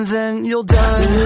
and then you'll die.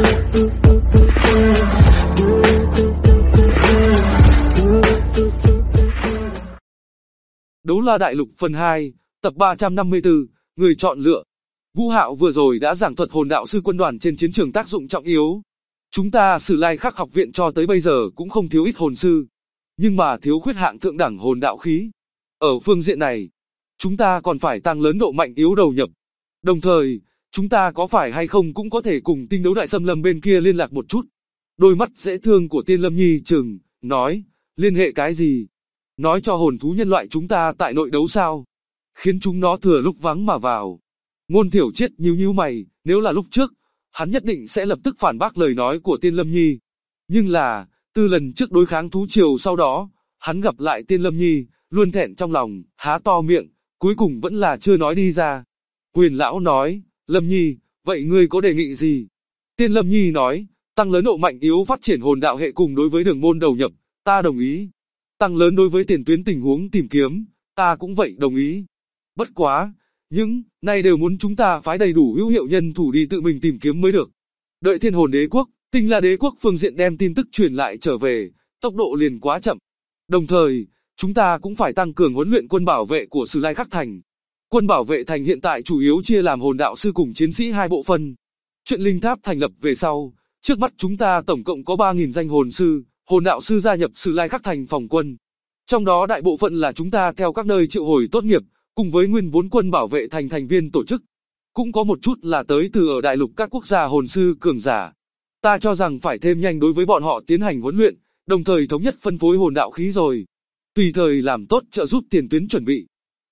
Đấu La Đại Lục phần 2, tập 354, người chọn lựa. Vũ Hạo vừa rồi đã giảng thuật hồn đạo sư quân đoàn trên chiến trường tác dụng trọng yếu. Chúng ta Sử Lai Khắc học viện cho tới bây giờ cũng không thiếu ít hồn sư, nhưng mà thiếu khuyết hạng thượng đẳng hồn đạo khí. Ở phương diện này, chúng ta còn phải tăng lớn độ mạnh yếu đầu nhập. Đồng thời, chúng ta có phải hay không cũng có thể cùng tinh đấu đại xâm lâm bên kia liên lạc một chút. Đôi mắt dễ thương của Tiên Lâm Nhi chừng, nói, liên hệ cái gì? Nói cho hồn thú nhân loại chúng ta tại nội đấu sao? Khiến chúng nó thừa lúc vắng mà vào. Ngôn Thiểu Triết nhíu mày, nếu là lúc trước, hắn nhất định sẽ lập tức phản bác lời nói của Tiên Lâm Nhi. Nhưng là, từ lần trước đối kháng thú triều sau đó, hắn gặp lại Tiên Lâm Nhi, luôn thẹn trong lòng, há to miệng, cuối cùng vẫn là chưa nói đi ra. Huyền lão nói, Lâm Nhi, vậy ngươi có đề nghị gì? Tiên Lâm Nhi nói, tăng lớn độ mạnh yếu phát triển hồn đạo hệ cùng đối với đường môn đầu nhập, ta đồng ý. Tăng lớn đối với tiền tuyến tình huống tìm kiếm, ta cũng vậy đồng ý. Bất quá, những này đều muốn chúng ta phái đầy đủ hữu hiệu nhân thủ đi tự mình tìm kiếm mới được. Đợi Thiên Hồn Đế Quốc, Tinh La Đế Quốc phương diện đem tin tức truyền lại trở về, tốc độ liền quá chậm. Đồng thời, chúng ta cũng phải tăng cường huấn luyện quân bảo vệ của Sử Lai Khắc Thành. Quân bảo vệ thành hiện tại chủ yếu chia làm hồn đạo sư cùng chiến sĩ hai bộ phận. Chuyện linh tháp thành lập về sau, trước mắt chúng ta tổng cộng có 3.000 danh hồn sư, hồn đạo sư gia nhập Sử Lai Khắc Thành phòng quân. Trong đó đại bộ phận là chúng ta theo các nơi triệu hồi tốt nghiệp, cùng với nguyên vốn quân bảo vệ thành thành viên tổ chức. Cũng có một chút là tới từ ở đại lục các quốc gia hồn sư cường giả. Ta cho rằng phải thêm nhanh đối với bọn họ tiến hành huấn luyện, đồng thời thống nhất phân phối hồn đạo khí rồi. Tùy thời làm tốt trợ giúp tiền tuyến chuẩn bị.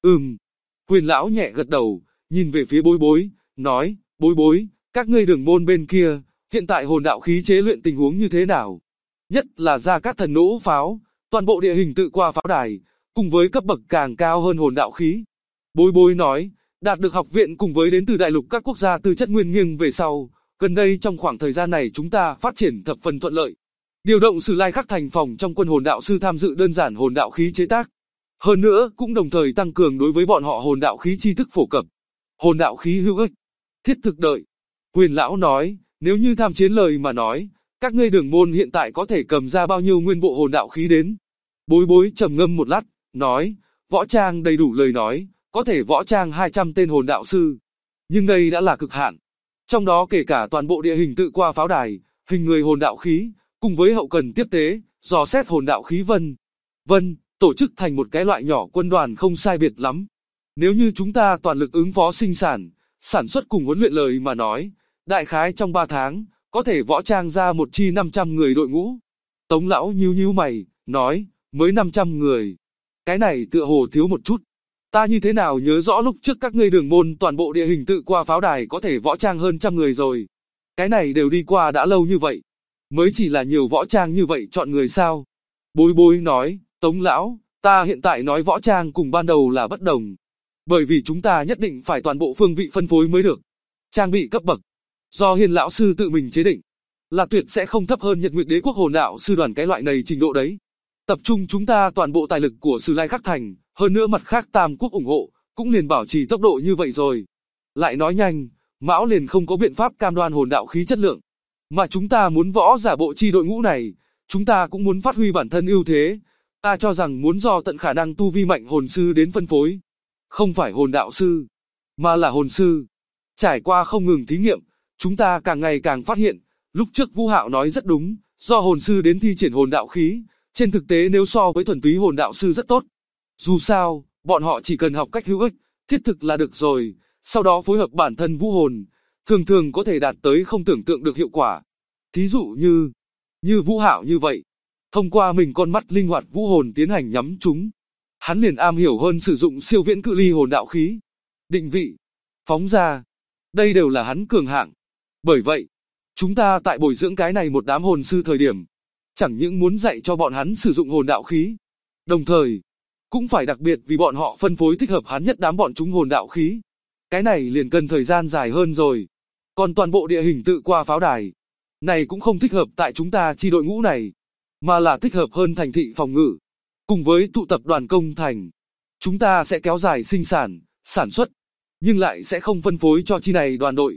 Huyền lão nhẹ gật đầu, nhìn về phía Bối Bối, nói, Bối, các ngươi đường môn bên kia, hiện tại hồn đạo khí chế luyện tình huống như thế nào? Nhất là Gia Cát Thần nỗ pháo, toàn bộ địa hình tự qua pháo đài, cùng với cấp bậc càng cao hơn hồn đạo khí. Bối nói, đạt được học viện cùng với đến từ đại lục các quốc gia tư chất nguyên nghiêng về sau, gần đây trong khoảng thời gian này chúng ta phát triển thập phần thuận lợi. Điều động Sử Lai Khắc Thành phòng trong quân hồn đạo sư tham dự đơn giản hồn đạo khí chế tác. Hơn nữa, cũng đồng thời tăng cường đối với bọn họ hồn đạo khí tri thức phổ cập. Hồn đạo khí hữu ích, thiết thực đợi. Huyền lão nói, nếu như tham chiến lời mà nói, các ngươi đường môn hiện tại có thể cầm ra bao nhiêu nguyên bộ hồn đạo khí đến? Bối trầm ngâm một lát, nói, võ trang đầy đủ lời nói, có thể võ trang 200 tên hồn đạo sư. Nhưng đây đã là cực hạn. Trong đó kể cả toàn bộ địa hình tự qua pháo đài, hình người hồn đạo khí, cùng với hậu cần tiếp tế, dò xét hồn đạo khí vân, tổ chức thành một cái loại nhỏ quân đoàn không sai biệt lắm. Nếu như chúng ta toàn lực ứng phó sinh sản xuất cùng huấn luyện lời mà nói, đại khái trong 3 tháng, có thể võ trang ra một chi 500 người đội ngũ. Tống lão nhíu mày, nói, mới 500 người. Cái này tựa hồ thiếu một chút. Ta như thế nào nhớ rõ lúc trước các ngươi đường môn toàn bộ địa hình tự qua pháo đài có thể võ trang hơn 100 người rồi. Cái này đều đi qua đã lâu như vậy. Mới chỉ là nhiều võ trang như vậy chọn người sao? Bối nói, Tống lão, ta hiện tại nói võ trang cùng ban đầu là bất đồng. Bởi vì chúng ta nhất định phải toàn bộ phương vị phân phối mới được. Trang bị cấp bậc, do Hiên lão sư tự mình chế định, là tuyệt sẽ không thấp hơn Nhật Nguyệt Đế Quốc hồn đạo sư đoàn cái loại này trình độ đấy. Tập trung chúng ta toàn bộ tài lực của Sử Lai Khắc Thành, hơn nữa mặt khác Tam Quốc ủng hộ, cũng liền bảo trì tốc độ như vậy rồi. Lại nói nhanh, Mão liền không có biện pháp cam đoan hồn đạo khí chất lượng. Mà chúng ta muốn võ giả bộ chi đội ngũ này, chúng ta cũng muốn phát huy bản thân ưu thế. Ta cho rằng muốn do tận khả năng tu vi mạnh hồn sư đến phân phối. Không phải hồn đạo sư, mà là hồn sư. Trải qua không ngừng thí nghiệm, chúng ta càng ngày càng phát hiện, lúc trước Vũ Hạo nói rất đúng, do hồn sư đến thi triển hồn đạo khí, trên thực tế nếu so với thuần túy hồn đạo sư rất tốt. Dù sao, bọn họ chỉ cần học cách hữu ích, thiết thực là được rồi, sau đó phối hợp bản thân vũ hồn, thường có thể đạt tới không tưởng tượng được hiệu quả. Thí dụ như Vũ Hạo như vậy, thông qua mình con mắt linh hoạt vũ hồn tiến hành nhắm chúng, hắn liền am hiểu hơn sử dụng siêu viễn cự ly hồn đạo khí, định vị, phóng ra, đây đều là hắn cường hạng. Bởi vậy, chúng ta tại bồi dưỡng cái này một đám hồn sư thời điểm, chẳng những muốn dạy cho bọn hắn sử dụng hồn đạo khí, đồng thời cũng phải đặc biệt vì bọn họ phân phối thích hợp hắn nhất đám bọn chúng hồn đạo khí. Cái này liền cần thời gian dài hơn rồi. Còn toàn bộ địa hình tự qua pháo đài này cũng không thích hợp tại chúng ta chi đội ngũ này, mà là thích hợp hơn thành thị phòng ngự. Cùng với tụ tập đoàn công thành, chúng ta sẽ kéo dài sinh sản, sản xuất, nhưng lại sẽ không phân phối cho chi này đoàn đội.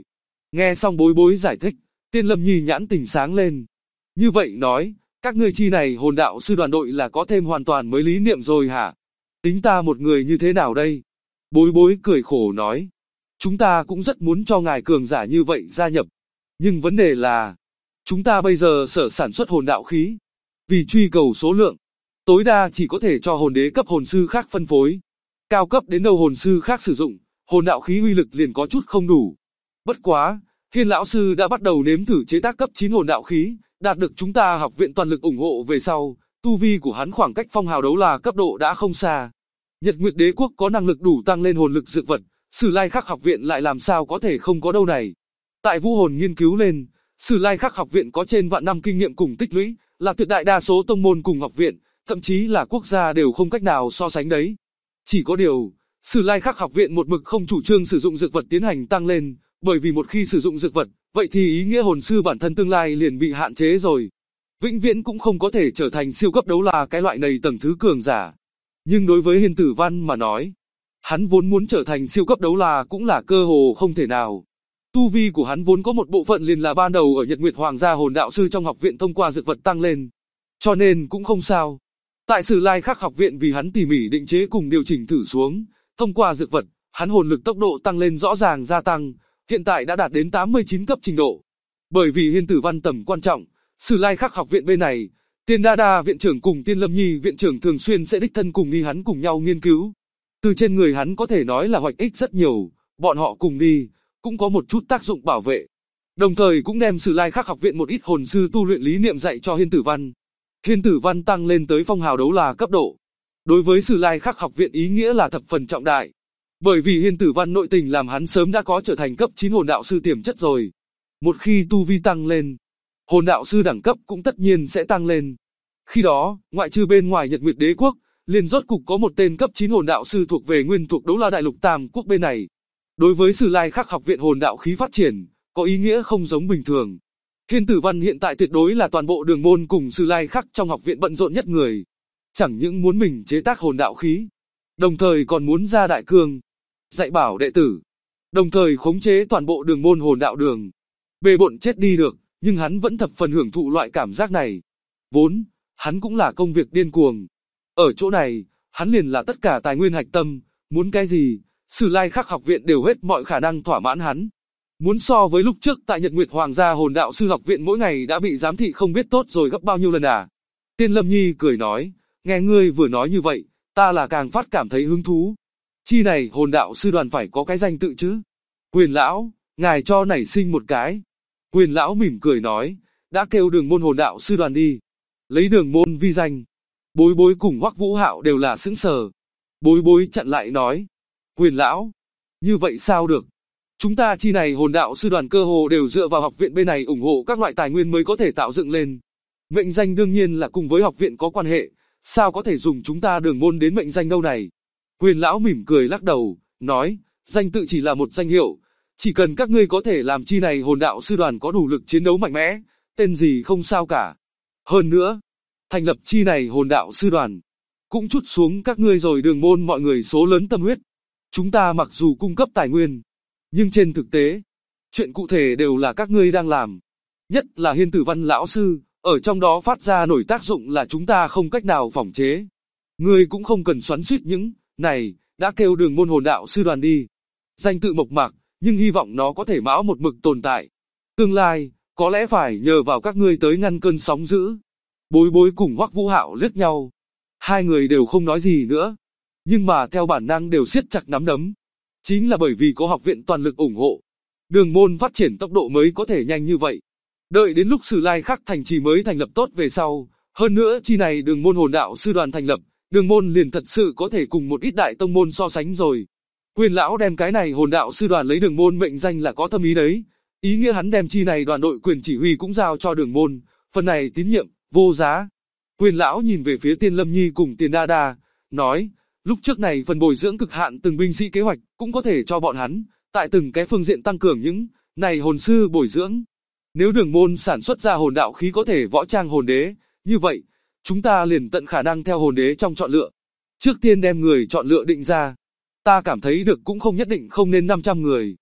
Nghe xong Bối Bối giải thích, Tiên Lâm Nhi nhãn tình sáng lên. Như vậy nói, các ngươi chi này hồn đạo sư đoàn đội là có thêm hoàn toàn mới lý niệm rồi hả? Tính ta một người như thế nào đây? Bối Bối cười khổ nói. Chúng ta cũng rất muốn cho ngài cường giả như vậy gia nhập. Nhưng vấn đề là, chúng ta bây giờ sở sản xuất hồn đạo khí. Vì truy cầu số lượng, tối đa chỉ có thể cho hồn đế cấp hồn sư khác phân phối. Cao cấp đến đâu hồn sư khác sử dụng, hồn đạo khí uy lực liền có chút không đủ. Bất quá, Hiên lão sư đã bắt đầu nếm thử chế tác cấp 9 hồn đạo khí, đạt được chúng ta học viện toàn lực ủng hộ về sau, tu vi của hắn khoảng cách phong hào đấu la cấp độ đã không xa. Nhật Nguyệt Đế quốc có năng lực đủ tăng lên hồn lực dược vật, Sử Lai Khắc học viện lại làm sao có thể không có đâu này. Tại Vũ Hồn nghiên cứu lên, Sử Lai Khắc học viện có trên vạn năm kinh nghiệm cùng tích lũy, là tuyệt đại đa số tông môn cùng học viện, thậm chí là quốc gia đều không cách nào so sánh đấy. Chỉ có điều, Sử Lai Khắc học viện một mực không chủ trương sử dụng dược vật tiến hành tăng lên, bởi vì một khi sử dụng dược vật, vậy thì ý nghĩa hồn sư bản thân tương lai liền bị hạn chế rồi. Vĩnh viễn cũng không có thể trở thành siêu cấp đấu la cái loại này tầng thứ cường giả. Nhưng đối với Hiên Tử Văn mà nói, hắn vốn muốn trở thành siêu cấp đấu la cũng là cơ hồ không thể nào. Tu vi của hắn vốn có một bộ phận liền là ban đầu ở Nhật Nguyệt Hoàng gia hồn đạo sư trong học viện thông qua dược vật tăng lên. Cho nên cũng không sao. Tại Sử Lai Khắc học viện vì hắn tỉ mỉ định chế cùng điều chỉnh thử xuống, thông qua dược vật, hắn hồn lực tốc độ tăng lên rõ ràng gia tăng, hiện tại đã đạt đến 89 cấp trình độ. Bởi vì Hiên Tử Văn tầm quan trọng, Sử Lai Khắc học viện bên này, Tiên Đa Đa viện trưởng cùng Tiên Lâm Nhi viện trưởng thường xuyên sẽ đích thân cùng đi hắn cùng nhau nghiên cứu. Từ trên người hắn có thể nói là hoạch ích rất nhiều, bọn họ cùng đi, cũng có một chút tác dụng bảo vệ. Đồng thời cũng đem Sử Lai Khắc học viện một ít hồn sư tu luyện lý niệm dạy cho Hiên Tử Văn. Hiên Tử Văn tăng lên tới phong hào đấu la cấp độ. Đối với Sử Lai Khắc học viện ý nghĩa là thập phần trọng đại. Bởi vì Hiên Tử Văn nội tình làm hắn sớm đã có trở thành cấp 9 hồn đạo sư tiềm chất rồi. Một khi tu vi tăng lên, hồn đạo sư đẳng cấp cũng tất nhiên sẽ tăng lên. Khi đó, ngoại trừ bên ngoài Nhật Nguyệt Đế quốc, liền rốt cục có một tên cấp 9 hồn đạo sư thuộc về nguyên thuộc đấu la đại lục Tam quốc bên này. Đối với Sử Lai Khắc học viện hồn đạo khí phát triển, có ý nghĩa không giống bình thường. Hiên Tử Văn hiện tại tuyệt đối là toàn bộ đường môn cùng Sử Lai Khắc trong học viện bận rộn nhất người. Chẳng những muốn mình chế tác hồn đạo khí, đồng thời còn muốn ra đại cương, dạy bảo đệ tử, đồng thời khống chế toàn bộ đường môn hồn đạo đường. Bề bộn chết đi được, nhưng hắn vẫn thập phần hưởng thụ loại cảm giác này. Vốn, hắn cũng là công việc điên cuồng. Ở chỗ này, hắn liền là tất cả tài nguyên hạch tâm, muốn cái gì, Sử Lai Khắc học viện đều hết mọi khả năng thỏa mãn hắn. Muốn so với lúc trước tại Nhật Nguyệt Hoàng gia hồn đạo sư học viện mỗi ngày đã bị giám thị không biết tốt rồi gấp bao nhiêu lần à. Tiên Lâm Nhi cười nói, nghe ngươi vừa nói như vậy, ta là càng phát cảm thấy hứng thú. Chi này hồn đạo sư đoàn phải có cái danh tự chứ. Quyền lão, ngài cho nảy sinh một cái. Quyền lão mỉm cười nói, đã kêu đường môn hồn đạo sư đoàn đi. Lấy đường môn vi danh. Bối Bối cùng Hoắc Vũ Hạo đều là sững sờ. Bối Bối chặn lại nói, Quyền lão, như vậy sao được? Chúng ta chi này hồn đạo sư đoàn cơ hồ đều dựa vào học viện bên này ủng hộ các loại tài nguyên mới có thể tạo dựng lên. Mệnh danh đương nhiên là cùng với học viện có quan hệ, sao có thể dùng chúng ta đường môn đến mệnh danh đâu này? Quyền lão mỉm cười lắc đầu, nói, danh tự chỉ là một danh hiệu, chỉ cần các ngươi có thể làm chi này hồn đạo sư đoàn có đủ lực chiến đấu mạnh mẽ, tên gì không sao cả. Hơn nữa, thành lập chi này hồn đạo sư đoàn, cũng trút xuống các ngươi rồi đường môn mọi người số lớn tâm huyết. Chúng ta mặc dù cung cấp tài nguyên, nhưng trên thực tế, chuyện cụ thể đều là các ngươi đang làm. Nhất là Hiên Tử Văn lão sư, ở trong đó phát ra nổi tác dụng là chúng ta không cách nào phỏng chế. Ngươi cũng không cần xoắn xuýt những này, đã kêu đường môn hồn đạo sư đoàn đi. Danh tự mộc mạc, nhưng hy vọng nó có thể mãi một mực tồn tại. Tương lai, có lẽ phải nhờ vào các ngươi tới ngăn cơn sóng dữ. Bối Bối cùng Hoắc Vũ Hạo liếc nhau. Hai người đều không nói gì nữa, nhưng mà theo bản năng đều siết chặt nắm đấm. Chính là bởi vì có học viện toàn lực ủng hộ, đường môn phát triển tốc độ mới có thể nhanh như vậy. Đợi đến lúc Sử Lai Khắc thành trì mới thành lập tốt về sau, hơn nữa chi này đường môn hồn đạo sư đoàn thành lập, đường môn liền thật sự có thể cùng một ít đại tông môn so sánh rồi. Quyền lão đem cái này hồn đạo sư đoàn lấy đường môn mệnh danh là có thâm ý đấy. Ý nghĩa hắn đem chi này đoàn đội quyền chỉ huy cũng giao cho đường môn, phần này tín nhiệm, vô giá. Quyền lão nhìn về phía Tiên Lâm Nhi cùng Tiền Đa Đa, nói, lúc trước này phần bồi dưỡng cực hạn từng binh sĩ kế hoạch cũng có thể cho bọn hắn, tại từng cái phương diện tăng cường những này hồn sư bồi dưỡng. Nếu đường môn sản xuất ra hồn đạo khí có thể võ trang hồn đế, như vậy, chúng ta liền tận khả năng theo hồn đế trong chọn lựa. Trước tiên đem người chọn lựa định ra. Ta cảm thấy được cũng không nhất định không nên 500 người.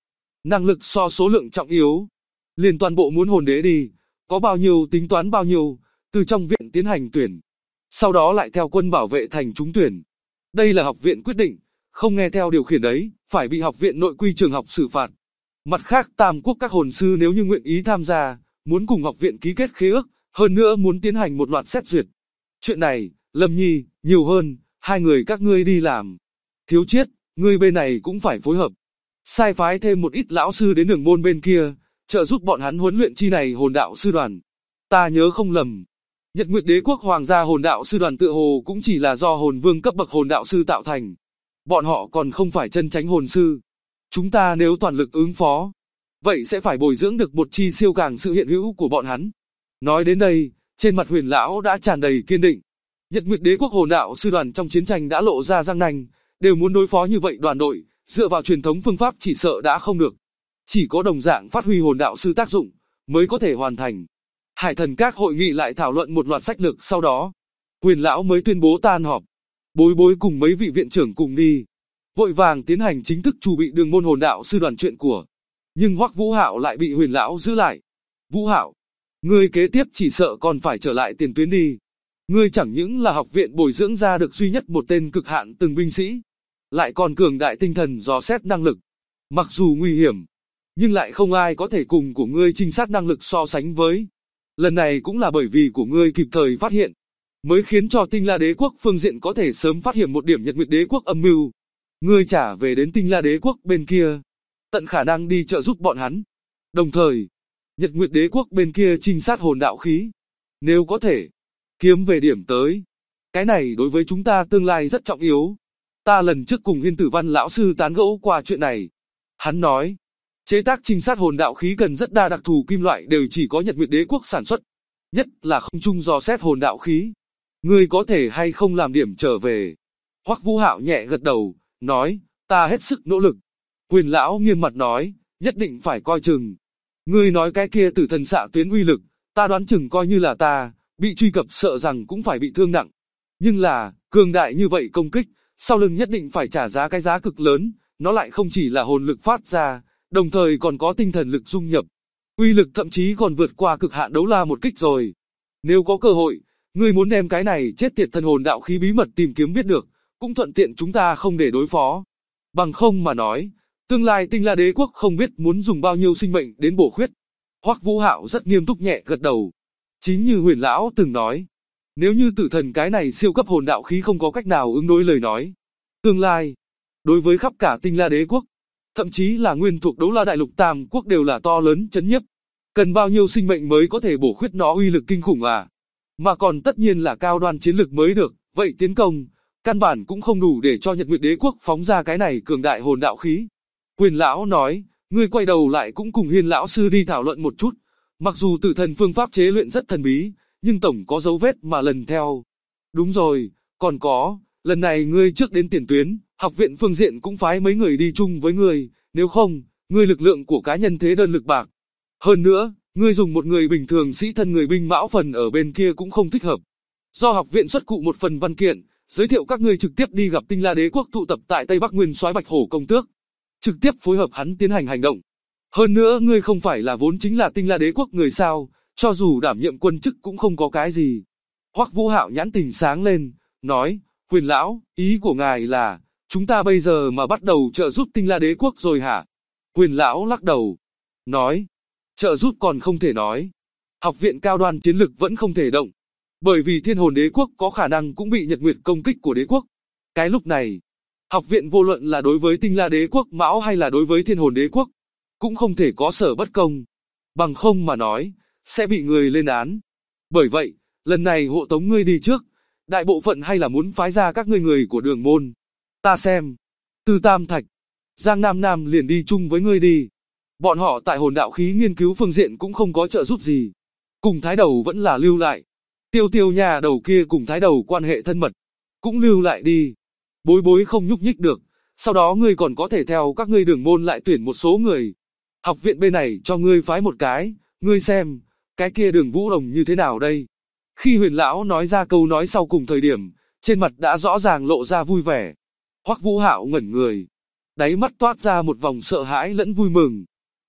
Năng lực so số lượng trọng yếu. Liền toàn bộ muốn hồn đế đi, có bao nhiêu tính toán bao nhiêu, từ trong viện tiến hành tuyển. Sau đó lại theo quân bảo vệ thành trúng tuyển. Đây là học viện quyết định, không nghe theo điều khiển đấy, phải bị học viện nội quy trường học xử phạt. Mặt khác Tam Quốc các hồn sư nếu như nguyện ý tham gia, muốn cùng học viện ký kết khế ước, hơn nữa muốn tiến hành một loạt xét duyệt. Chuyện này, Lâm Nhi, nhiều hơn, hai người các ngươi đi làm. Thiếu Chiết, ngươi bên này cũng phải phối hợp. Sai phái thêm một ít lão sư đến đường môn bên kia, trợ giúp bọn hắn huấn luyện chi này hồn đạo sư đoàn. Ta nhớ không lầm, Nhật Nguyệt Đế quốc Hoàng gia hồn đạo sư đoàn tựa hồ cũng chỉ là do hồn vương cấp bậc hồn đạo sư tạo thành. Bọn họ còn không phải chân chánh hồn sư. Chúng ta nếu toàn lực ứng phó, vậy sẽ phải bồi dưỡng được một chi siêu càng sự hiện hữu của bọn hắn. Nói đến đây, trên mặt Huyền lão đã tràn đầy kiên định. Nhật Nguyệt Đế quốc hồn đạo sư đoàn trong chiến tranh đã lộ ra răng nanh, đều muốn đối phó như vậy đoàn đội, dựa vào truyền thống phương pháp chỉ sợ đã không được. Chỉ có đồng dạng phát huy hồn đạo sư tác dụng, mới có thể hoàn thành. Hải Thần Các hội nghị lại thảo luận một loạt sách lược, sau đó, Huyền lão mới tuyên bố tan họp. Bối Bối cùng mấy vị viện trưởng cùng đi, vội vàng tiến hành chính thức chuẩn bị đường môn hồn đạo sư đoàn chuyện của. Nhưng Hoắc Vũ Hạo lại bị Huyền lão giữ lại. Vũ Hạo, ngươi kế tiếp chỉ sợ còn phải trở lại tiền tuyến đi. Ngươi chẳng những là học viện bồi dưỡng ra được duy nhất một tên cực hạn từng binh sĩ, lại còn cường đại tinh thần dò xét năng lực. Mặc dù nguy hiểm, nhưng lại không ai có thể cùng của ngươi trinh sát năng lực so sánh với. Lần này cũng là bởi vì của ngươi kịp thời phát hiện, mới khiến cho Tinh La Đế quốc phương diện có thể sớm phát hiện một điểm Nhật Nguyệt Đế quốc âm mưu. Ngươi trả về đến Tinh La Đế quốc bên kia, tận khả năng đi trợ giúp bọn hắn. Đồng thời, Nhật Nguyệt Đế quốc bên kia trinh sát hồn đạo khí. Nếu có thể, kiếm về điểm tới. Cái này đối với chúng ta tương lai rất trọng yếu. Ta lần trước cùng Hiên Tử Văn lão sư tán gẫu qua chuyện này. Hắn nói, chế tác trinh sát hồn đạo khí cần rất đa đặc thù kim loại đều chỉ có Nhật Nguyệt Đế quốc sản xuất. Nhất là không trung dò xét hồn đạo khí. Ngươi có thể hay không làm điểm trở về. Hoắc Vũ Hạo nhẹ gật đầu, nói, ta hết sức nỗ lực. Huyền lão nghiêm mặt nói, nhất định phải coi chừng. Ngươi nói cái kia tử thần xạ tuyến uy lực, ta đoán chừng coi như là ta, bị truy cập sợ rằng cũng phải bị thương nặng. Nhưng là, cường đại như vậy công kích, sau lưng nhất định phải trả giá cái giá cực lớn, nó lại không chỉ là hồn lực phát ra, đồng thời còn có tinh thần lực dung nhập. Uy lực thậm chí còn vượt qua cực hạn đấu la một kích rồi. Nếu có cơ hội, ngươi muốn đem cái này chết tiệt thần hồn đạo khí bí mật tìm kiếm biết được, cũng thuận tiện chúng ta không để đối phó. Bằng không mà nói, tương lai Tinh La Đế quốc không biết muốn dùng bao nhiêu sinh mệnh đến bổ khuyết. Hoắc Vũ Hạo rất nghiêm túc nhẹ gật đầu. Chính như Huyền lão từng nói, nếu như tử thần cái này siêu cấp hồn đạo khí không có cách nào ứng đối lời nói, tương lai, đối với khắp cả Tinh La Đế quốc, thậm chí là nguyên thuộc Đấu La Đại Lục Tam Quốc đều là to lớn chấn nhiếp. Cần bao nhiêu sinh mệnh mới có thể bổ khuyết nó uy lực kinh khủng à? Mà còn tất nhiên là cao đoan chiến lực mới được, vậy tiến công, căn bản cũng không đủ để cho Nhật Nguyệt Đế quốc phóng ra cái này cường đại hồn đạo khí. Huyền lão nói, ngươi quay đầu lại cũng cùng Hiên lão sư đi thảo luận một chút. Mặc dù tử thần phương pháp chế luyện rất thần bí, nhưng tổng có dấu vết mà lần theo. Đúng rồi, còn có, lần này ngươi trước đến tiền tuyến, học viện phương diện cũng phái mấy người đi chung với ngươi, nếu không, ngươi lực lượng của cá nhân thế đơn lực bạc. Hơn nữa, ngươi dùng một người bình thường sĩ thân người binh mão phần ở bên kia cũng không thích hợp. Do học viện xuất cụ một phần văn kiện, giới thiệu các ngươi trực tiếp đi gặp Tinh La Đế quốc tụ tập tại Tây Bắc Nguyên soái Bạch Hổ công tước, trực tiếp phối hợp hắn tiến hành hành động. Hơn nữa ngươi không phải là vốn chính là Tinh La Đế quốc người sao, cho dù đảm nhiệm quân chức cũng không có cái gì. Hoắc Vũ Hạo nhãn tình sáng lên, nói, Huyền lão, ý của ngài là, chúng ta bây giờ mà bắt đầu trợ giúp Tinh La Đế quốc rồi hả? Huyền lão lắc đầu, nói, trợ giúp còn không thể nói. Học viện cao đoan chiến lực vẫn không thể động. Bởi vì Thiên Hồn Đế quốc có khả năng cũng bị Nhật Nguyệt công kích của đế quốc. Cái lúc này, học viện vô luận là đối với Tinh La Đế quốc Mão hay là đối với Thiên Hồn Đế quốc, cũng không thể có sở bất công. Bằng không mà nói, sẽ bị người lên án. Bởi vậy, lần này hộ tống ngươi đi trước, đại bộ phận hay là muốn phái ra các ngươi người của Đường môn. Ta xem, Từ Tam Thạch, Giang Nam Nam liền đi chung với ngươi đi. Bọn họ tại hồn đạo khí nghiên cứu phương diện cũng không có trợ giúp gì. Cùng Thái Đầu vẫn là lưu lại. Tiêu Tiêu nhà đầu kia cùng Thái Đầu quan hệ thân mật, cũng lưu lại đi. Bối Bối không nhúc nhích được, sau đó ngươi còn có thể theo các ngươi Đường môn lại tuyển một số người. Học viện bên này cho ngươi phái một cái, ngươi xem, cái kia Đường Vũ Đồng như thế nào đây? Khi Huyền lão nói ra câu nói sau cùng thời điểm, trên mặt đã rõ ràng lộ ra vui vẻ. Hoắc Vũ Hạo ngẩn người, đáy mắt toát ra một vòng sợ hãi lẫn vui mừng.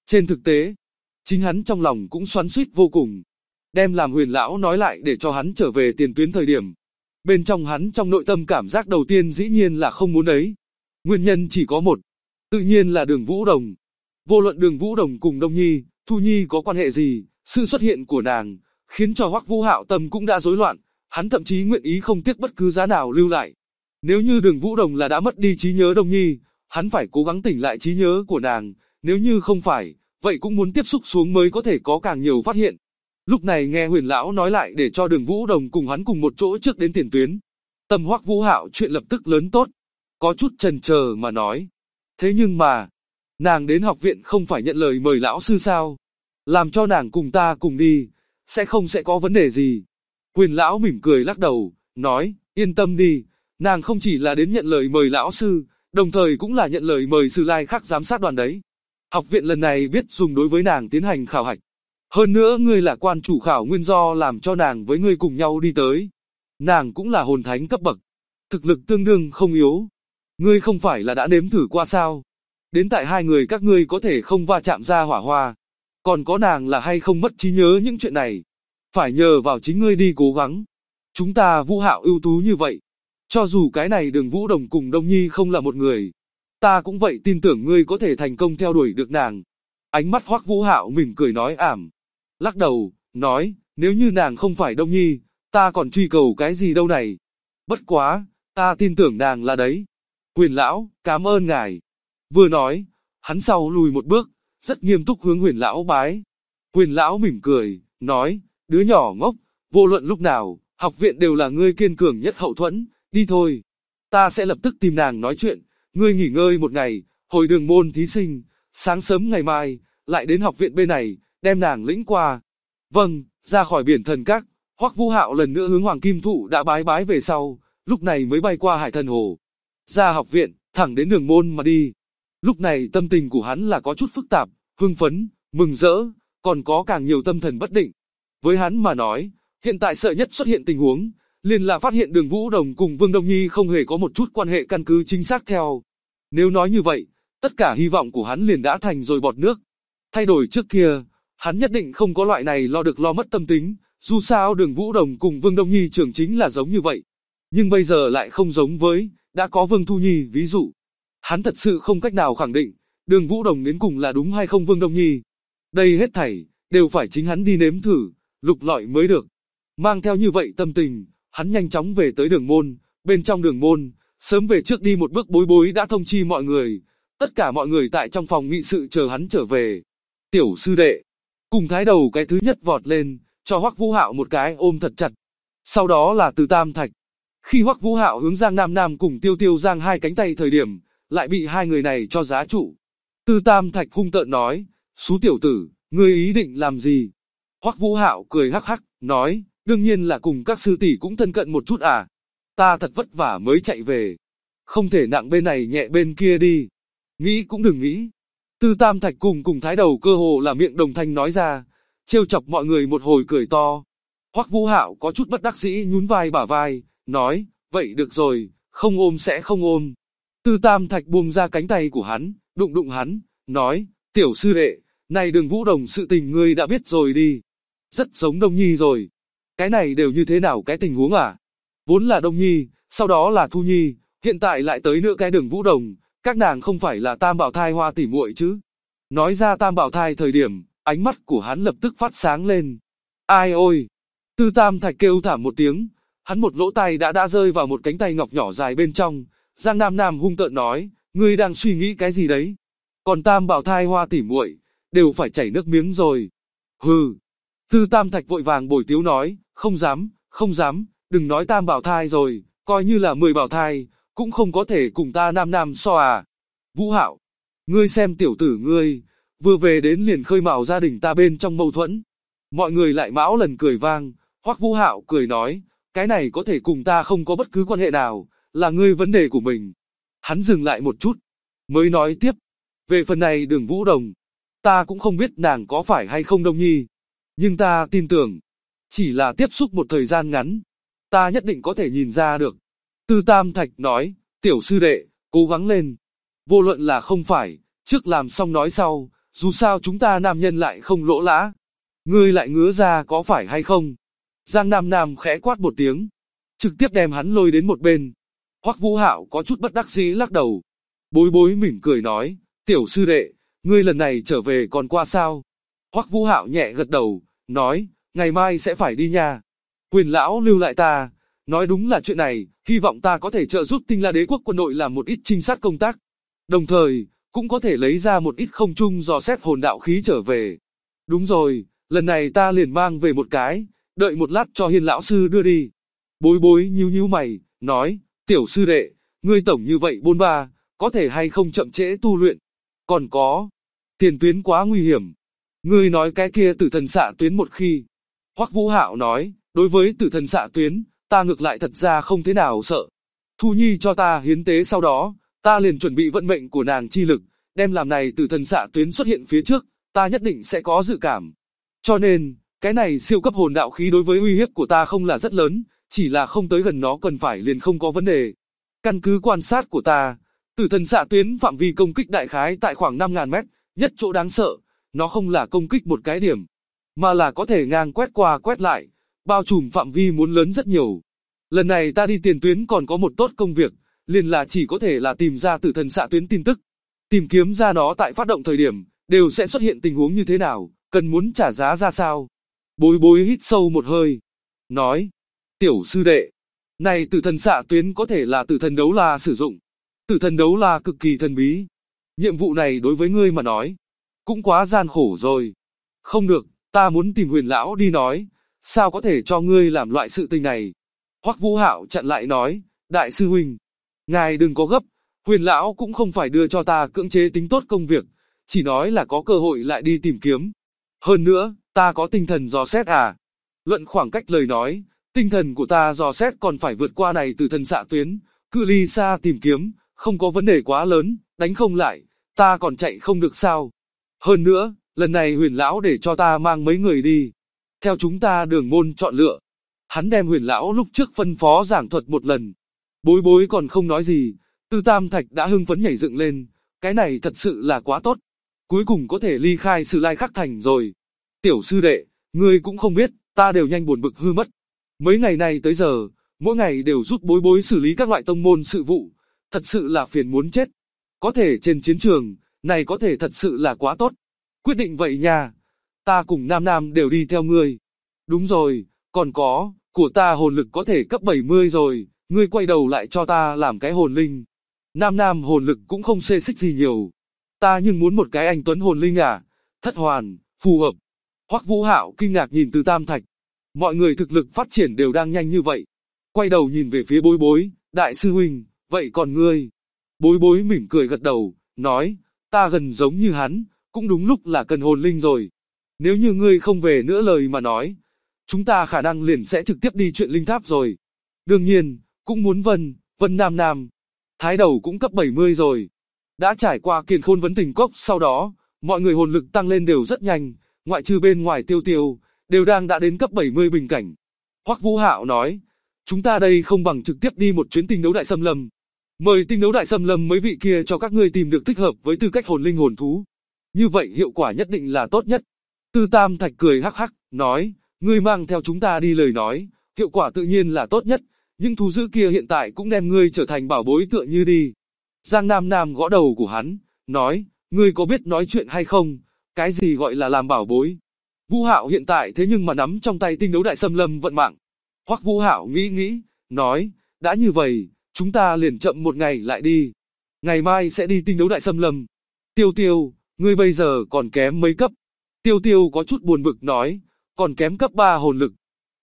Trên thực tế, chính hắn trong lòng cũng xoắn xuýt vô cùng. Đem làm Huyền lão nói lại để cho hắn trở về tiền tuyến thời điểm. Bên trong hắn trong nội tâm cảm giác đầu tiên dĩ nhiên là không muốn ấy. Nguyên nhân chỉ có một, tự nhiên là Đường Vũ Đồng. Vô luận Đường Vũ Đồng cùng Đông Nhi, Thu Nhi có quan hệ gì, sự xuất hiện của nàng, khiến cho Hoắc Vũ Hạo tâm cũng đã rối loạn, hắn thậm chí nguyện ý không tiếc bất cứ giá nào lưu lại. Nếu như Đường Vũ Đồng là đã mất đi trí nhớ Đông Nhi, hắn phải cố gắng tỉnh lại trí nhớ của nàng, nếu như không phải, vậy cũng muốn tiếp xúc xuống mới có thể có càng nhiều phát hiện. Lúc này nghe Huyền lão nói lại để cho Đường Vũ Đồng cùng hắn cùng một chỗ trước đến tiền tuyến. Tâm Hoắc Vũ Hạo chuyện lập tức lớn tốt, có chút chần chờ mà nói. Thế nhưng mà, nàng đến học viện không phải nhận lời mời lão sư sao? Làm cho nàng cùng ta cùng đi, sẽ có vấn đề gì? Huyền lão mỉm cười lắc đầu, nói, yên tâm đi, nàng không chỉ là đến nhận lời mời lão sư, đồng thời cũng là nhận lời mời Sử Lai Khắc giám sát đoàn đấy. Học viện lần này biết dùng đối với nàng tiến hành khảo hạch. Hơn nữa ngươi là quan chủ khảo nguyên do làm cho nàng với ngươi cùng nhau đi tới. Nàng cũng là hồn thánh cấp bậc, thực lực tương đương không yếu. Ngươi không phải là đã nếm thử qua sao? Đến tại hai người các ngươi có thể không va chạm ra hỏa hoa. Còn có nàng là hay không mất trí nhớ những chuyện này. Phải nhờ vào chính ngươi đi cố gắng. Chúng ta Vũ Hạo ưu tú như vậy. Cho dù cái này Đường Vũ Đồng cùng Đông Nhi không là một người. Ta cũng vậy tin tưởng ngươi có thể thành công theo đuổi được nàng. Ánh mắt Hoắc Vũ Hạo mỉm cười nói ảm. Lắc đầu, nói, nếu như nàng không phải Đông Nhi, ta còn truy cầu cái gì đâu này. Bất quá, ta tin tưởng nàng là đấy. Huyền lão, cảm ơn ngài. Vừa nói, hắn sau lùi một bước, rất nghiêm túc hướng Huyền lão bái. Huyền lão mỉm cười, nói, đứa nhỏ ngốc, vô luận lúc nào, học viện đều là ngươi kiên cường nhất hậu thuẫn, đi thôi. Ta sẽ lập tức tìm nàng nói chuyện, ngươi nghỉ ngơi một ngày, hồi Đường môn thí sinh, sáng sớm ngày mai, lại đến học viện bên này, đem nàng lĩnh qua. Vâng, ra khỏi biển thần các, Hoắc Vũ Hạo lần nữa hướng Hoàng Kim Thụ đã bái về sau, lúc này mới bay qua Hải Thần Hồ. Ra học viện, thẳng đến Đường môn mà đi. Lúc này tâm tình của hắn là có chút phức tạp, hưng phấn, mừng rỡ, còn có càng nhiều tâm thần bất định. Với hắn mà nói, hiện tại sợ nhất xuất hiện tình huống, liền là phát hiện Đường Vũ Đồng cùng Vương Đông Nhi không hề có một chút quan hệ căn cứ chính xác theo. Nếu nói như vậy, tất cả hy vọng của hắn liền đã thành rồi bọt nước. Thay đổi trước kia, hắn nhất định không có loại này lo được lo mất tâm tính, dù sao Đường Vũ Đồng cùng Vương Đông Nhi trưởng chính là giống như vậy. Nhưng bây giờ lại không giống với, đã có Vương Thu Nhi ví dụ. Hắn thật sự không cách nào khẳng định, Đường Vũ Đồng đến cùng là đúng hay không Vương Đông Nhi. Đây hết thảy, đều phải chính hắn đi nếm thử, lục lọi mới được. Mang theo như vậy tâm tình, hắn nhanh chóng về tới Đường môn, bên trong Đường môn, sớm về trước đi một bước bối đã thông chi mọi người. Tất cả mọi người tại trong phòng nghị sự chờ hắn trở về. Tiểu sư đệ, cùng Thái Đầu cái thứ nhất vọt lên, cho Hoắc Vũ Hạo một cái ôm thật chặt. Sau đó là Từ Tam Thạch. Khi Hoắc Vũ Hạo hướng Giang Nam Nam cùng Tiêu Tiêu giang hai cánh tay thời điểm, lại bị hai người này cho giá trụ. Từ Tam Thạch hung tợn nói, "Xú tiểu tử, ngươi ý định làm gì?" Hoắc Vũ Hạo cười hắc hắc, nói, "Đương nhiên là cùng các sư tỷ cũng thân cận một chút à. Ta thật vất vả mới chạy về. Không thể nặng bên này nhẹ bên kia đi. Nghĩ cũng đừng nghĩ." Từ Tam Thạch cùng Thái Đầu cơ hồ là miệng đồng thanh nói ra, trêu chọc mọi người một hồi cười to. Hoắc Vũ Hạo có chút bất đắc dĩ nhún vai bả vai, nói, "Vậy được rồi, không ôm sẽ không ôm." Từ Tam Thạch buông ra cánh tay của hắn, đụng hắn, nói, "Tiểu sư đệ, này Đường Vũ Đồng sự tình ngươi đã biết rồi đi. Rất giống Đông Nhi rồi. Cái này đều như thế nào cái tình huống à? Vốn là Đông Nhi, sau đó là Thu Nhi, hiện tại lại tới nữa cái Đường Vũ Đồng, các nàng không phải là tam bảo thai hoa tỉ muội chứ?" Nói ra tam bảo thai thời điểm, ánh mắt của hắn lập tức phát sáng lên. Ai ôi! Từ Tam Thạch kêu thảm một tiếng, hắn một lỗ tai đã rơi vào một cánh tay ngọc nhỏ dài bên trong. Giang Nam Nam hung tợn nói, "Ngươi đang suy nghĩ cái gì đấy? Còn tam bảo thai hoa tỉ muội đều phải chảy nước miếng rồi." Hừ. Từ Tam Thạch vội vàng bồi tiếu nói, không dám, đừng nói tam bảo thai rồi, coi như là 10 bảo thai, cũng không có thể cùng ta Nam Nam so à. Vũ Hạo, ngươi xem tiểu tử ngươi, vừa về đến liền khơi mào gia đình ta bên trong mâu thuẫn. Mọi người lại mão lần cười vang, Hoắc Vũ Hạo cười nói, cái này có thể cùng ta không có bất cứ quan hệ nào, là ngươi vấn đề của mình. Hắn dừng lại một chút, mới nói tiếp, về phần này Đường Vũ Đồng, ta cũng không biết nàng có phải hay không Đông Nhi, nhưng ta tin tưởng, chỉ là tiếp xúc một thời gian ngắn, ta nhất định có thể nhìn ra được. Từ Tam Thạch nói, "Tiểu sư đệ, cố gắng lên. Vô luận là không phải, trước làm xong nói sau, Dù sao chúng ta nam nhân lại không lỗ lã. Ngươi lại ngứa ra có phải hay không? Giang Nam Nam khẽ quát một tiếng, trực tiếp đem hắn lôi đến một bên. Hoắc Vũ Hạo có chút bất đắc dĩ lắc đầu. Bối Bối mỉm cười nói, tiểu sư đệ, ngươi lần này trở về còn qua sao? Hoắc Vũ Hạo nhẹ gật đầu, nói, ngày mai sẽ phải đi nha. Huyền lão lưu lại ta, nói đúng là chuyện này, hy vọng ta có thể trợ giúp Tinh La Đế quốc quân đội làm một ít trinh sát công tác. Đồng thời, cũng có thể lấy ra một ít không trung dò xét hồn đạo khí trở về. Đúng rồi, lần này ta liền mang về một cái, đợi một lát cho Hiên lão sư đưa đi. Bối Bối nhíu nhíu mày, nói, tiểu sư đệ, ngươi tổng như vậy bôn ba, có thể hay không chậm trễ tu luyện. Còn có, tiền tuyến quá nguy hiểm. Ngươi nói cái kia tử thần xạ tuyến một khi. Hoắc Vũ Hạo nói, đối với tử thần xạ tuyến, ta ngược lại thật ra không thế nào sợ. Thu Nhi cho ta hiến tế sau đó, ta liền chuẩn bị vận mệnh của nàng chi lực, đem làm này tử thần xạ tuyến xuất hiện phía trước, ta nhất định sẽ có dự cảm. Cho nên, cái này siêu cấp hồn đạo khí đối với uy hiếp của ta không là rất lớn, chỉ là không tới gần nó cần phải liền không có vấn đề. Căn cứ quan sát của ta, tử thần xạ tuyến phạm vi công kích đại khái tại khoảng 5.000 mét, nhất chỗ đáng sợ, nó không là công kích một cái điểm, mà là có thể ngang quét qua quét lại, bao trùm phạm vi muốn lớn rất nhiều. Lần này ta đi tiền tuyến còn có một tốt công việc, liền là chỉ có thể là tìm ra tử thần xạ tuyến tin tức. Tìm kiếm ra nó tại phát động thời điểm, đều sẽ xuất hiện tình huống như thế nào, cần muốn trả giá ra sao. Bối Bối hít sâu một hơi, nói, tiểu sư đệ, này tử thần xạ tuyến có thể là tử thần đấu la sử dụng. Tử thần đấu la cực kỳ thần bí. Nhiệm vụ này đối với ngươi mà nói, cũng quá gian khổ rồi. Không được, ta muốn tìm Huyền lão đi nói, sao có thể cho ngươi làm loại sự tình này. Hoắc Vũ Hạo chặn lại nói, đại sư huynh, ngài đừng có gấp, Huyền lão cũng không phải đưa cho ta cưỡng chế tính tốt công việc, chỉ nói là có cơ hội lại đi tìm kiếm. Hơn nữa, ta có tinh thần dò xét à. Luận khoảng cách lời nói, tinh thần của ta dò xét còn phải vượt qua này từ thần xạ tuyến, cự ly xa tìm kiếm, không có vấn đề quá lớn, đánh không lại, ta còn chạy không được sao. Hơn nữa, lần này Huyền lão để cho ta mang mấy người đi. Theo chúng ta đường môn chọn lựa. Hắn đem Huyền lão lúc trước phân phó giảng thuật một lần. Bối Bối còn không nói gì, Tư Tam Thạch đã hưng phấn nhảy dựng lên, cái này thật sự là quá tốt. Cuối cùng có thể ly khai Sử Lai Khắc Thành rồi. Tiểu sư đệ, ngươi cũng không biết, ta đều nhanh buồn bực hư mất. Mấy ngày này tới giờ, mỗi ngày đều giúp Bối Bối xử lý các loại tông môn sự vụ, thật sự là phiền muốn chết. Có thể trên chiến trường, này có thể thật sự là quá tốt. Quyết định vậy nha, ta cùng Nam Nam đều đi theo ngươi. Đúng rồi, còn có, của ta hồn lực có thể cấp 70 rồi, ngươi quay đầu lại cho ta làm cái hồn linh. Nam Nam hồn lực cũng không xê xích gì nhiều. Ta nhưng muốn một cái anh tuấn hồn linh à, thất hoàn, phù hợp. Hoắc Vũ Hạo kinh ngạc nhìn Từ Tam Thạch. Mọi người thực lực phát triển đều đang nhanh như vậy. Quay đầu nhìn về phía Bối Bối, đại sư huynh, vậy còn ngươi? Bối Bối mỉm cười gật đầu, nói, ta gần giống như hắn, cũng đúng lúc là cần hồn linh rồi. Nếu như ngươi không về nữa lời mà nói, chúng ta khả năng liền sẽ trực tiếp đi chuyện linh tháp rồi. Đương nhiên, cũng muốn Vân Nam Nam. Thái đầu cũng cấp 70 rồi. Đã trải qua Kiền Khôn vấn tình cốc sau đó, mọi người hồn lực tăng lên đều rất nhanh, ngoại trừ bên ngoài Tiêu Tiêu, đều đang đã đến cấp 70 bình cảnh. Hoắc Vũ Hạo nói, chúng ta đây không bằng trực tiếp đi một chuyến tinh đấu đại xâm lâm. Mời tinh đấu đại xâm lâm mấy vị kia cho các ngươi tìm được thích hợp với tư cách hồn linh hồn thú. Như vậy hiệu quả nhất định là tốt nhất. Tư Tam Thạch cười hắc hắc, nói, ngươi mang theo chúng ta đi lời nói, hiệu quả tự nhiên là tốt nhất, nhưng thú dữ kia hiện tại cũng đem ngươi trở thành bảo bối tựa như đi. Giang Nam Nam gõ đầu của hắn, nói, ngươi có biết nói chuyện hay không, cái gì gọi là làm bảo bối. Vũ Hạo hiện tại thế nhưng mà nắm trong tay tinh đấu đại xâm lâm vận mạng. Hoắc Vũ Hạo nghĩ, nói, đã như vậy, chúng ta liền chậm một ngày lại đi. Ngày mai sẽ đi tinh đấu đại xâm lâm. Tiêu Tiêu, ngươi bây giờ còn kém mấy cấp? Tiêu Tiêu có chút buồn bực nói, còn kém cấp 3 hồn lực.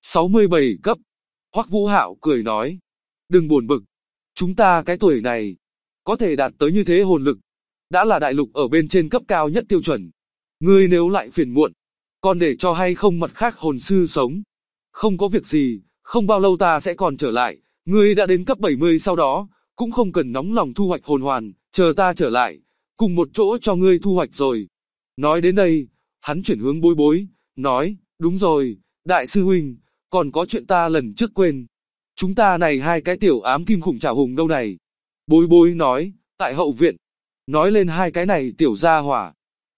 67 cấp. Hoắc Vũ Hạo cười nói, đừng buồn bực. Chúng ta cái tuổi này, có thể đạt tới như thế hồn lực, đã là đại lục ở bên trên cấp cao nhất tiêu chuẩn. Ngươi nếu lại phiền muộn, còn để cho hay không mặt khác hồn sư sống. Không có việc gì, không bao lâu ta sẽ còn trở lại, ngươi đã đến cấp 70 sau đó, cũng không cần nóng lòng thu hoạch hồn hoàn, chờ ta trở lại, cùng một chỗ cho ngươi thu hoạch rồi. Nói đến đây, hắn chuyển hướng Bối Bối, nói, đúng rồi, đại sư huynh, còn có chuyện ta lần trước quên. Chúng ta này hai cái tiểu ám kim khủng trảo hùng đâu này. Bối Bối nói, tại hậu viện. Nói lên hai cái này tiểu gia hỏa.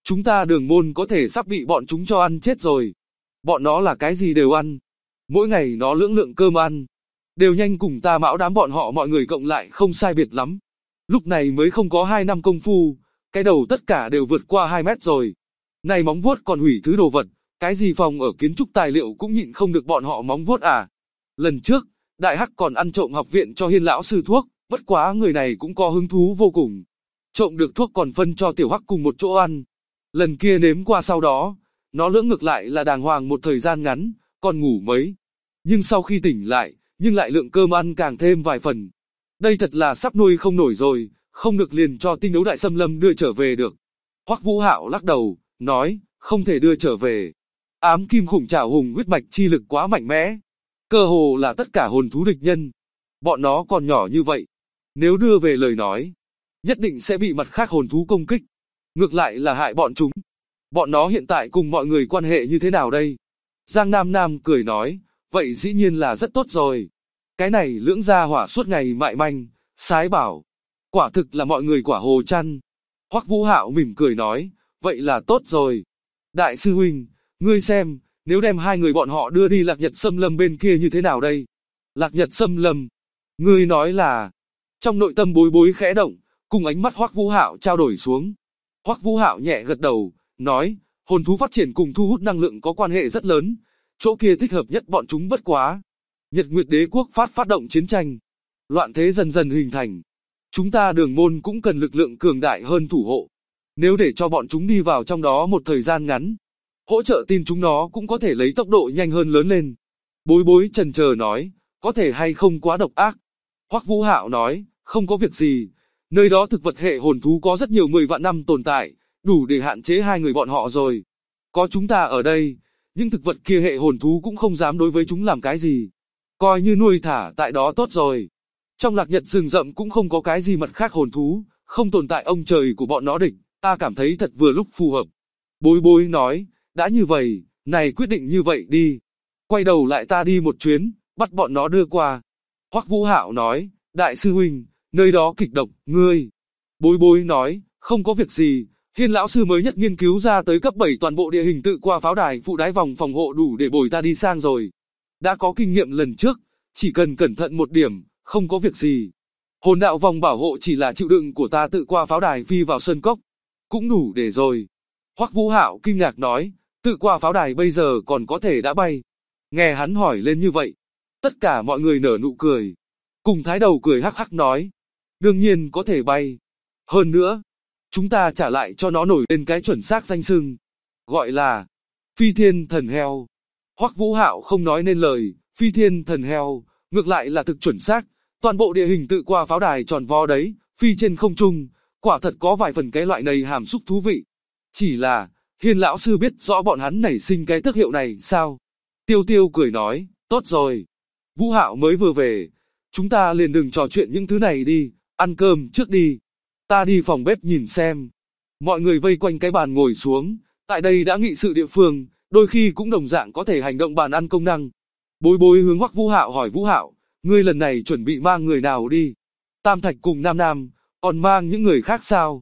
Chúng ta Đường Môn có thể sắp bị bọn chúng cho ăn chết rồi. Bọn nó là cái gì đều ăn. Mỗi ngày nó lưỡng lượng cơm ăn. Đều nhanh cùng ta Mão đám bọn họ mọi người cộng lại không sai biệt lắm. Lúc này mới không có 2 năm công phu, cái đầu tất cả đều vượt qua 2 mét rồi. Này móng vuốt còn hủy thứ đồ vật, cái gì phòng ở kiến trúc tài liệu cũng nhịn không được bọn họ móng vuốt à. Lần trước, Đại Hắc còn ăn trộm học viện cho Hiên lão sư thuốc, bất quá người này cũng có hứng thú vô cùng. Trộm được thuốc còn phân cho Tiểu Hắc cùng một chỗ ăn. Lần kia nếm qua sau đó, nó lưỡng ngược lại là đàng hoàng một thời gian ngắn, còn ngủ mấy. Nhưng sau khi tỉnh lại, nhưng lại lượng cơm ăn càng thêm vài phần. Đây thật là sắp nuôi không nổi rồi, không được liền cho Tinh Đấu Đại Xâm Lâm đưa trở về được. Hoắc Vũ Hạo lắc đầu, nói, không thể đưa trở về. Ám kim khủng trảo hùng huyết mạch chi lực quá mạnh mẽ. Cơ hồ là tất cả hồn thú địch nhân. Bọn nó còn nhỏ như vậy. Nếu đưa về lời nói, nhất định sẽ bị mặt khác hồn thú công kích. Ngược lại là hại bọn chúng. Bọn nó hiện tại cùng mọi người quan hệ như thế nào đây? Giang Nam Nam cười nói, vậy dĩ nhiên là rất tốt rồi. Cái này lưỡng gia hỏa suốt ngày mại manh, sái bảo. Quả thực là mọi người quả hồ chăn. Hoắc Vũ Hạo mỉm cười nói, vậy là tốt rồi. Đại sư huynh, ngươi xem, nếu đem 2 người bọn họ đưa đi Lạc Nhật Xâm Lâm bên kia như thế nào đây? Lạc Nhật Xâm Lâm. Ngươi nói là... Trong nội tâm Bối Bối khẽ động, cùng ánh mắt Hoắc Vũ Hạo trao đổi xuống. Hoắc Vũ Hạo nhẹ gật đầu, nói, hồn thú phát triển cùng thu hút năng lượng có quan hệ rất lớn, chỗ kia thích hợp nhất bọn chúng bất quá. Nhật Nguyệt Đế quốc phát động chiến tranh, loạn thế dần dần hình thành. Chúng ta Đường Môn cũng cần lực lượng cường đại hơn thủ hộ. Nếu để cho bọn chúng đi vào trong đó một thời gian ngắn, hỗ trợ tin chúng nó cũng có thể lấy tốc độ nhanh hơn lớn lên. Bối Bối chần chờ nói, có thể hay không quá độc ác. Hoắc Vũ Hạo nói, không có việc gì, nơi đó thực vật hệ hồn thú có rất nhiều 10 vạn năm tồn tại, đủ để hạn chế 2 người bọn họ rồi. Có chúng ta ở đây, nhưng thực vật kia hệ hồn thú cũng không dám đối với chúng làm cái gì. Coi như nuôi thả tại đó tốt rồi. Trong Lạc Nhật rừng rậm cũng không có cái gì mặt khác hồn thú, không tồn tại ông trời của bọn nó địch, ta cảm thấy thật vừa lúc phù hợp. Bối Bối nói, đã như vậy, này quyết định như vậy đi. Quay đầu lại ta đi một chuyến, bắt bọn nó đưa qua. Hoắc Vũ Hạo nói, đại sư huynh, nơi đó kịch độc, ngươi. Bối Bối nói, không có việc gì, Hiên lão sư mới nhất nghiên cứu ra tới cấp 7 toàn bộ địa hình tự qua pháo đài phụ đáy vòng phòng hộ đủ để bồi ta đi sang rồi. Đã có kinh nghiệm lần trước, chỉ cần cẩn thận một điểm, không có việc gì. Hồn đạo vòng bảo hộ chỉ là chịu đựng của ta tự qua pháo đài phi vào sơn cốc, cũng đủ để rồi. Hoắc Vũ Hạo kinh ngạc nói, tự qua pháo đài bây giờ còn có thể đã bay. Nghe hắn hỏi lên như vậy, tất cả mọi người nở nụ cười. Cùng Thái Đầu cười hắc hắc nói, đương nhiên có thể bay. Hơn nữa, chúng ta trả lại cho nó nổi lên cái chuẩn xác danh xưng, gọi là Phi Thiên Thần Heo. Hoắc Vũ Hạo không nói nên lời, Phi Thiên Thần Heo, ngược lại là thực chuẩn xác, toàn bộ địa hình tự qua pháo đài tròn vo đấy, phi trên không trung, quả thật có vài phần cái loại này hàm xúc thú vị. Chỉ là, Hiên lão sư biết rõ bọn hắn nảy sinh cái tước hiệu này sao? Tiêu Tiêu cười nói, tốt rồi. Vũ Hạo mới vừa về, chúng ta liền đừng trò chuyện những thứ này đi, ăn cơm trước đi. Ta đi phòng bếp nhìn xem. Mọi người vây quanh cái bàn ngồi xuống, tại đây đã nghị sự địa phương, đôi khi cũng đồng dạng có thể hành động bàn ăn công năng. Bối Bối hướng Hoắc Vũ Hạo hỏi Vũ Hạo, ngươi lần này chuẩn bị mang người nào đi? Tam Thạch cùng Nam Nam, còn mang những người khác sao?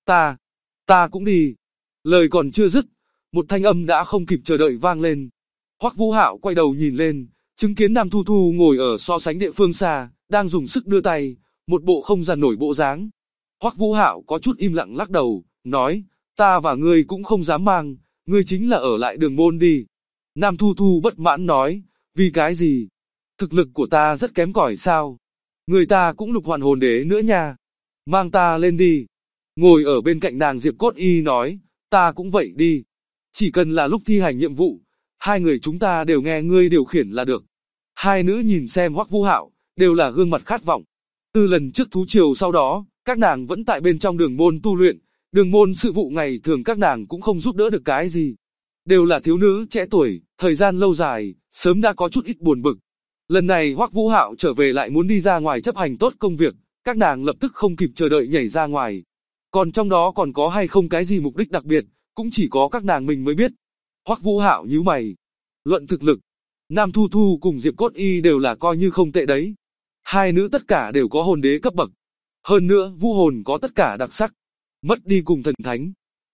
Ta cũng đi. Lời còn chưa dứt, một thanh âm đã không kịp chờ đợi vang lên. Hoắc Vũ Hạo quay đầu nhìn lên, chứng kiến Nam Thu Thu ngồi ở so sánh địa phương xa, đang dùng sức đưa tay, một bộ không dàn nổi bộ dáng. Hoắc Vũ Hạo có chút im lặng lắc đầu, nói, ta và ngươi cũng không dám mang, ngươi chính là ở lại Đường Môn đi. Nam Thu Thu bất mãn nói, vì cái gì? Thực lực của ta rất kém cỏi sao? Người ta cũng lục hoàn hồn đế nữa nha. Mang ta lên đi. Ngồi ở bên cạnh nàng Diệp Cốt Y nói, ta cũng vậy đi. Chỉ cần là lúc thi hành nhiệm vụ, 2 người chúng ta đều nghe ngươi điều khiển là được. 2 nữ nhìn xem Hoắc Vũ Hạo, đều là gương mặt khát vọng. Từ lần trước thú triều sau đó, các nàng vẫn tại bên trong Đường Môn tu luyện, Đường Môn sự vụ ngày thường các nàng cũng không giúp đỡ được cái gì. Đều là thiếu nữ trẻ tuổi, thời gian lâu dài, sớm đã có chút ít buồn bực. Lần này Hoắc Vũ Hạo trở về lại muốn đi ra ngoài chấp hành tốt công việc, các nàng lập tức không kịp chờ đợi nhảy ra ngoài. Còn trong đó còn có hay không cái gì mục đích đặc biệt, cũng chỉ có các nàng mình mới biết. Hoắc Vũ Hạo nhíu mày. Luận thực lực, Nam Thu Thu cùng Diệp Cốt Y đều là coi như không tệ đấy. 2 nữ tất cả đều có hồn đế cấp bậc. Hơn nữa, vũ hồn có tất cả đặc sắc. Mất đi cùng thần thánh.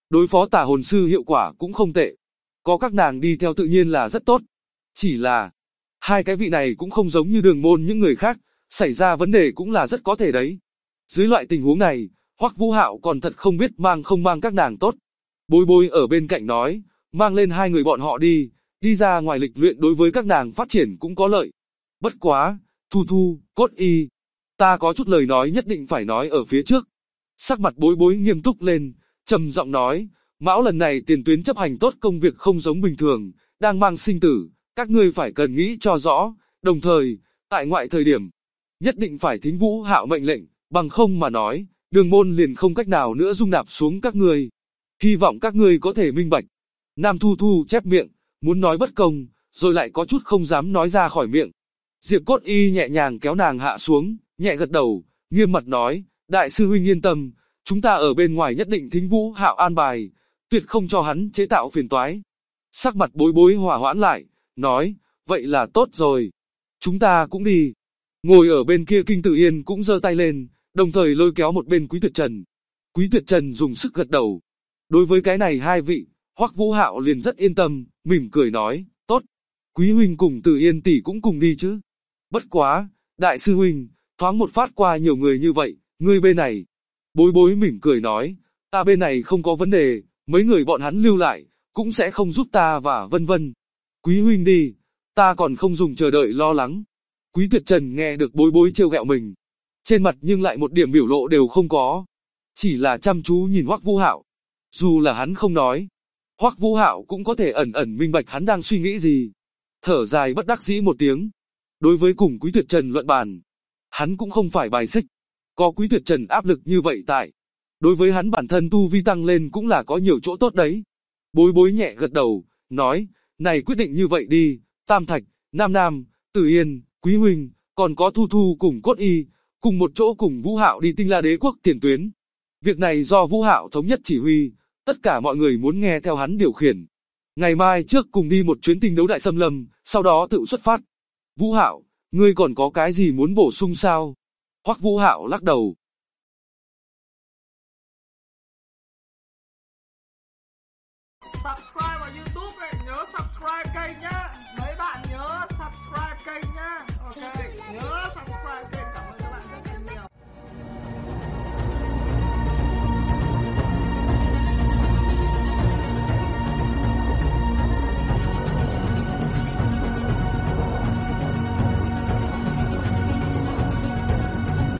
Đối phó tà hồn sư hiệu quả cũng không tệ. Có các nàng đi theo tự nhiên là rất tốt. Chỉ là, hai cái vị này cũng không giống như Đường Môn những người khác, xảy ra vấn đề cũng là rất có thể đấy. Dưới loại tình huống này, Hoắc Vũ Hạo còn thật không biết mang không mang các nàng tốt. Bối Bối ở bên cạnh nói, mang lên hai người bọn họ đi ra ngoài lịch luyện đối với các nàng phát triển cũng có lợi. Bất quá, Thu Thu, Cốt Y, ta có chút lời nói nhất định phải nói ở phía trước. Sắc mặt Bối Bối nghiêm túc lên, trầm giọng nói, Mão lần này tiền tuyến chấp hành tốt công việc không giống bình thường, đang mang sinh tử, các ngươi phải cần nghĩ cho rõ, đồng thời, tại ngoại thời điểm, nhất định phải thính Vũ Hạo mệnh lệnh, bằng không mà nói, Đường Môn liền không cách nào nữa dung nạp xuống các ngươi. Hy vọng các ngươi có thể minh bạch. Nam Thu Thu chép miệng, muốn nói bất công, rồi lại có chút không dám nói ra khỏi miệng. Diệp Cốt Y nhẹ nhàng kéo nàng hạ xuống, nhẹ gật đầu, nghiêm mặt nói, đại sư huynh yên tâm, chúng ta ở bên ngoài nhất định thính Vũ Hạo an bài, tuyệt không cho hắn chế tạo phiền toái. Sắc mặt Bối Bối hòa hoãn lại, nói, vậy là tốt rồi. Chúng ta cũng đi. Ngồi ở bên kia Kinh Tử Yên cũng giơ tay lên, đồng thời lôi kéo một bên Quý Tuyệt Trần. Quý Tuyệt Trần dùng sức gật đầu. Đối với cái này hai vị, Hoắc Vũ Hạo liền rất yên tâm, mỉm cười nói, tốt. Quý huynh cùng Tử Yên tỷ cũng cùng đi chứ. Bất quá, đại sư huynh, thoáng một phát qua nhiều người như vậy, ngươi bên này. Bối Bối mỉm cười nói, ta bên này không có vấn đề, mấy người bọn hắn lưu lại, cũng sẽ không giúp ta và vân vân. Quý huynh đi, ta còn không dùng chờ đợi lo lắng. Quý Tuyệt Trần nghe được Bối Bối trêu ghẹo mình, trên mặt nhưng lại một điểm biểu lộ đều không có, chỉ là chăm chú nhìn Hoắc Vũ Hạo. Dù là hắn không nói, Hoắc Vũ Hạo cũng có thể ẩn ẩn minh bạch hắn đang suy nghĩ gì. Thở dài bất đắc dĩ một tiếng. Đối với cùng Quý Tuyệt Trần luận bàn, hắn cũng không phải bài xích. Có Quý Tuyệt Trần áp lực như vậy tại, đối với hắn bản thân tu vi tăng lên cũng là có nhiều chỗ tốt đấy. Bối Bối nhẹ gật đầu, nói, này quyết định như vậy đi, Tam Thạch, Nam Nam, Tử Yên, Quý huynh, còn có Thu Thu cùng Cốt Y, cùng một chỗ cùng Vũ Hạo đi Tinh La Đế quốc tiền tuyến. Việc này do Vũ Hạo thống nhất chỉ huy, tất cả mọi người muốn nghe theo hắn điều khiển. Ngày mai trước cùng đi một chuyến tinh đấu đại xâm lâm, sau đó tự xuất phát. Vũ Hạo, ngươi còn có cái gì muốn bổ sung sao? Hoắc Vũ Hạo lắc đầu,